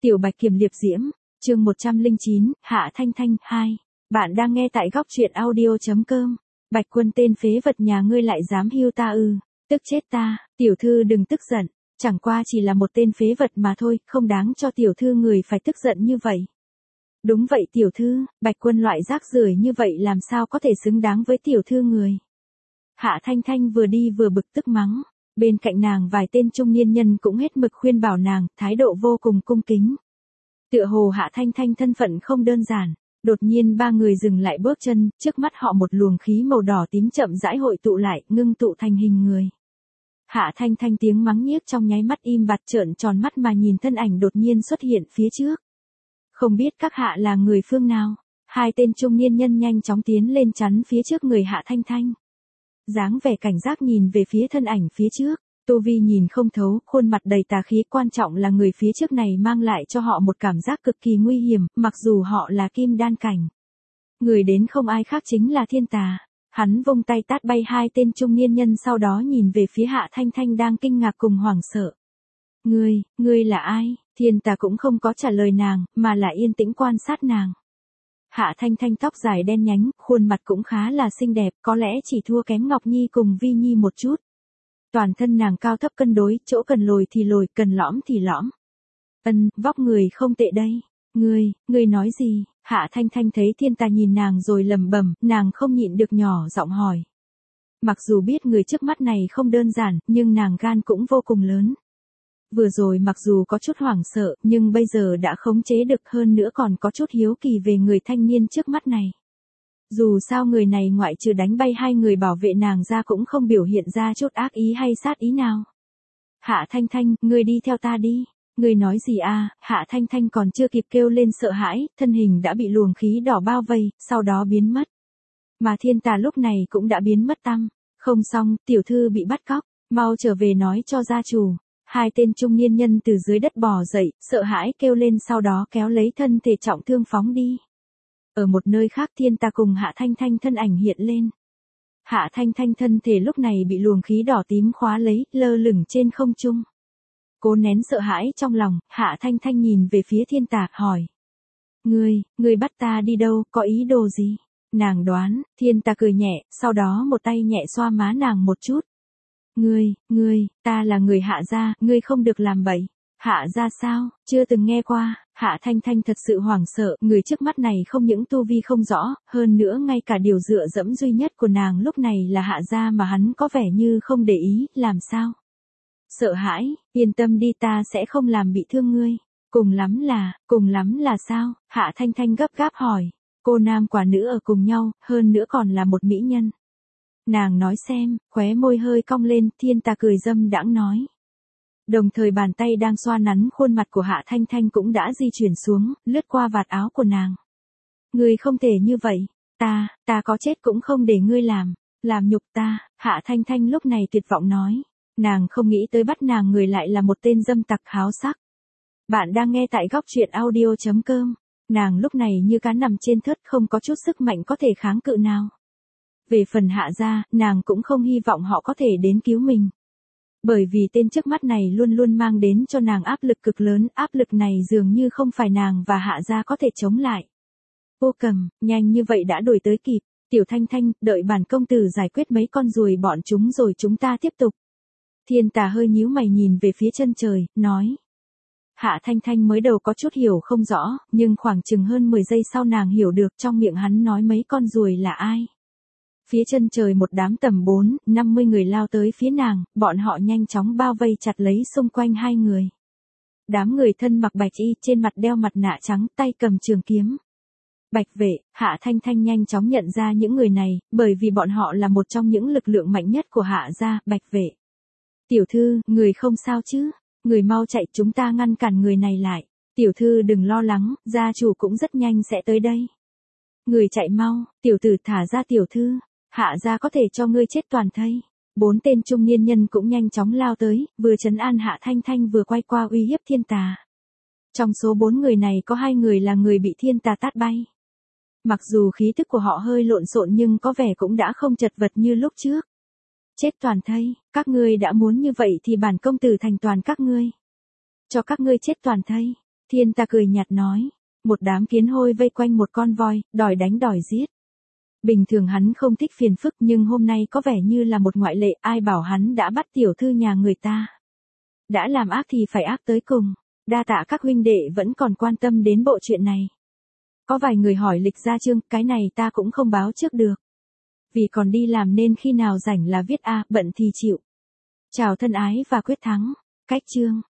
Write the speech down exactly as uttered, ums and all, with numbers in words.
Tiểu Bạch Kiểm Liệp Diễm, chương một trăm lẻ chín, Hạ Thanh Thanh, hai. Bạn đang nghe tại góc truyện audio.com. Bạch Quân tên phế vật nhà ngươi lại dám hưu ta ư, tức chết ta, tiểu thư đừng tức giận, chẳng qua chỉ là một tên phế vật mà thôi, không đáng cho tiểu thư người phải tức giận như vậy. Đúng vậy tiểu thư, Bạch Quân loại rác rưởi như vậy làm sao có thể xứng đáng với tiểu thư người. Hạ Thanh Thanh vừa đi vừa bực tức mắng, bên cạnh nàng vài tên trung niên nhân cũng hết mực khuyên bảo nàng, thái độ vô cùng cung kính. Tựa hồ Hạ Thanh Thanh thân phận không đơn giản, đột nhiên ba người dừng lại bước chân, trước mắt họ một luồng khí màu đỏ tím chậm rãi hội tụ lại, ngưng tụ thành hình người. Hạ Thanh Thanh tiếng mắng nhiếc trong nháy mắt im bặt, trợn tròn mắt mà nhìn thân ảnh đột nhiên xuất hiện phía trước. Không biết các hạ là người phương nào? Hai tên trung niên nhân nhanh chóng tiến lên chắn phía trước người Hạ Thanh Thanh. Dáng vẻ cảnh giác nhìn về phía thân ảnh phía trước, tu vi nhìn không thấu, khuôn mặt đầy tà khí, quan trọng là người phía trước này mang lại cho họ một cảm giác cực kỳ nguy hiểm, mặc dù họ là kim đan cảnh. Người đến không ai khác chính là Thiên Tà. Hắn vung tay tát bay hai tên trung niên nhân, sau đó nhìn về phía Hạ Thanh Thanh đang kinh ngạc cùng hoảng sợ. Ngươi, ngươi là ai? Thiên Tà cũng không có trả lời nàng, mà là yên tĩnh quan sát nàng. Hạ Thanh Thanh tóc dài đen nhánh, khuôn mặt cũng khá là xinh đẹp, có lẽ chỉ thua kém Ngọc Nhi cùng Vi Nhi một chút. Toàn thân nàng cao thấp cân đối, chỗ cần lồi thì lồi, cần lõm thì lõm. Ân, vóc người không tệ đây. Ngươi, ngươi nói gì? Hạ Thanh Thanh thấy Thiên Tà nhìn nàng rồi lẩm bẩm, nàng không nhịn được nhỏ giọng hỏi. Mặc dù biết người trước mắt này không đơn giản, nhưng nàng gan cũng vô cùng lớn. Vừa rồi mặc dù có chút hoảng sợ, nhưng bây giờ đã khống chế được, hơn nữa còn có chút hiếu kỳ về người thanh niên trước mắt này. Dù sao người này ngoại trừ đánh bay hai người bảo vệ nàng ra cũng không biểu hiện ra chút ác ý hay sát ý nào. Hạ Thanh Thanh, ngươi đi theo ta đi. Ngươi nói gì à? Hạ Thanh Thanh còn chưa kịp kêu lên sợ hãi, thân hình đã bị luồng khí đỏ bao vây, sau đó biến mất. Mà Thiên Tà lúc này cũng đã biến mất tăm. Không xong, tiểu thư bị bắt cóc, mau trở về nói cho gia chủ. Hai tên trung niên nhân từ dưới đất bò dậy, sợ hãi kêu lên, sau đó kéo lấy thân thể trọng thương phóng đi. Ở một nơi khác Thiên Tà cùng Hạ Thanh Thanh thân ảnh hiện lên. Hạ Thanh Thanh thân thể lúc này bị luồng khí đỏ tím khóa lấy, lơ lửng trên không trung. Cố nén sợ hãi trong lòng, Hạ Thanh Thanh nhìn về phía Thiên Tà, hỏi. Ngươi, ngươi bắt ta đi đâu, có ý đồ gì? Nàng đoán, Thiên Tà cười nhẹ, sau đó một tay nhẹ xoa má nàng một chút. Ngươi, ngươi, ta là người Hạ gia, ngươi không được làm bậy. Hạ gia sao, chưa từng nghe qua. Hạ Thanh Thanh thật sự hoảng sợ, người trước mắt này không những tu vi không rõ, hơn nữa ngay cả điều dựa dẫm duy nhất của nàng lúc này là Hạ gia mà hắn có vẻ như không để ý, làm sao? Sợ hãi, yên tâm đi, ta sẽ không làm bị thương ngươi. Cùng lắm là, cùng lắm là sao? Hạ Thanh Thanh gấp gáp hỏi. Cô nam quả nữ ở cùng nhau, hơn nữa còn là một mỹ nhân. Nàng nói xem, khóe môi hơi cong lên, Thiên Tà cười dâm đãng nói. Đồng thời bàn tay đang xoa nắn khuôn mặt của Hạ Thanh Thanh cũng đã di chuyển xuống, lướt qua vạt áo của nàng. Ngươi không thể như vậy, ta, ta có chết cũng không để ngươi làm, làm nhục ta. Hạ Thanh Thanh lúc này tuyệt vọng nói. Nàng không nghĩ tới bắt nàng người lại là một tên dâm tặc háo sắc. Bạn đang nghe tại góc truyện audio.com. Nàng lúc này như cá nằm trên thớt, không có chút sức mạnh có thể kháng cự nào. Về phần Hạ gia, nàng cũng không hy vọng họ có thể đến cứu mình. Bởi vì tên trước mắt này luôn luôn mang đến cho nàng áp lực cực lớn, áp lực này dường như không phải nàng và Hạ gia có thể chống lại. Vô Cầm, nhanh như vậy đã đuổi tới kịp. Tiểu Thanh Thanh, đợi bản công tử giải quyết mấy con ruồi bọn chúng rồi chúng ta tiếp tục. Thiên Tà hơi nhíu mày nhìn về phía chân trời, nói. Hạ Thanh Thanh mới đầu có chút hiểu không rõ, nhưng khoảng chừng hơn mười giây sau nàng hiểu được trong miệng hắn nói mấy con ruồi là ai. Phía chân trời một đám tầm bốn, năm mươi người lao tới phía nàng, bọn họ nhanh chóng bao vây chặt lấy xung quanh hai người. Đám người thân mặc bạch y, trên mặt đeo mặt nạ trắng, tay cầm trường kiếm. Bạch vệ, Hạ Thanh Thanh nhanh chóng nhận ra những người này, bởi vì bọn họ là một trong những lực lượng mạnh nhất của Hạ gia, Bạch vệ. Tiểu thư, người không sao chứ? Người mau chạy, chúng ta ngăn cản người này lại. Tiểu thư đừng lo lắng, gia chủ cũng rất nhanh sẽ tới đây. Người chạy mau, tiểu tử thả ra tiểu thư. Hạ gia có thể cho ngươi chết toàn thây. Bốn tên trung niên nhân cũng nhanh chóng lao tới, vừa trấn an Hạ Thanh Thanh vừa quay qua uy hiếp Thiên Tà. Trong số bốn người này có hai người là người bị Thiên Tà tát bay. Mặc dù khí tức của họ hơi lộn xộn nhưng có vẻ cũng đã không chật vật như lúc trước. Chết toàn thây, các ngươi đã muốn như vậy thì bản công tử thành toàn các ngươi. Cho các ngươi chết toàn thây. Thiên ta cười nhạt nói. Một đám kiến hôi vây quanh một con voi, đòi đánh đòi giết. Bình thường hắn không thích phiền phức nhưng hôm nay có vẻ như là một ngoại lệ, ai bảo hắn đã bắt tiểu thư nhà người ta. Đã làm ác thì phải ác tới cùng. Đa tạ các huynh đệ vẫn còn quan tâm đến bộ chuyện này. Có vài người hỏi lịch gia chương, cái này ta cũng không báo trước được. Vì còn đi làm nên khi nào rảnh là viết a, bận thì chịu. Chào thân ái và quyết thắng. Cách chương.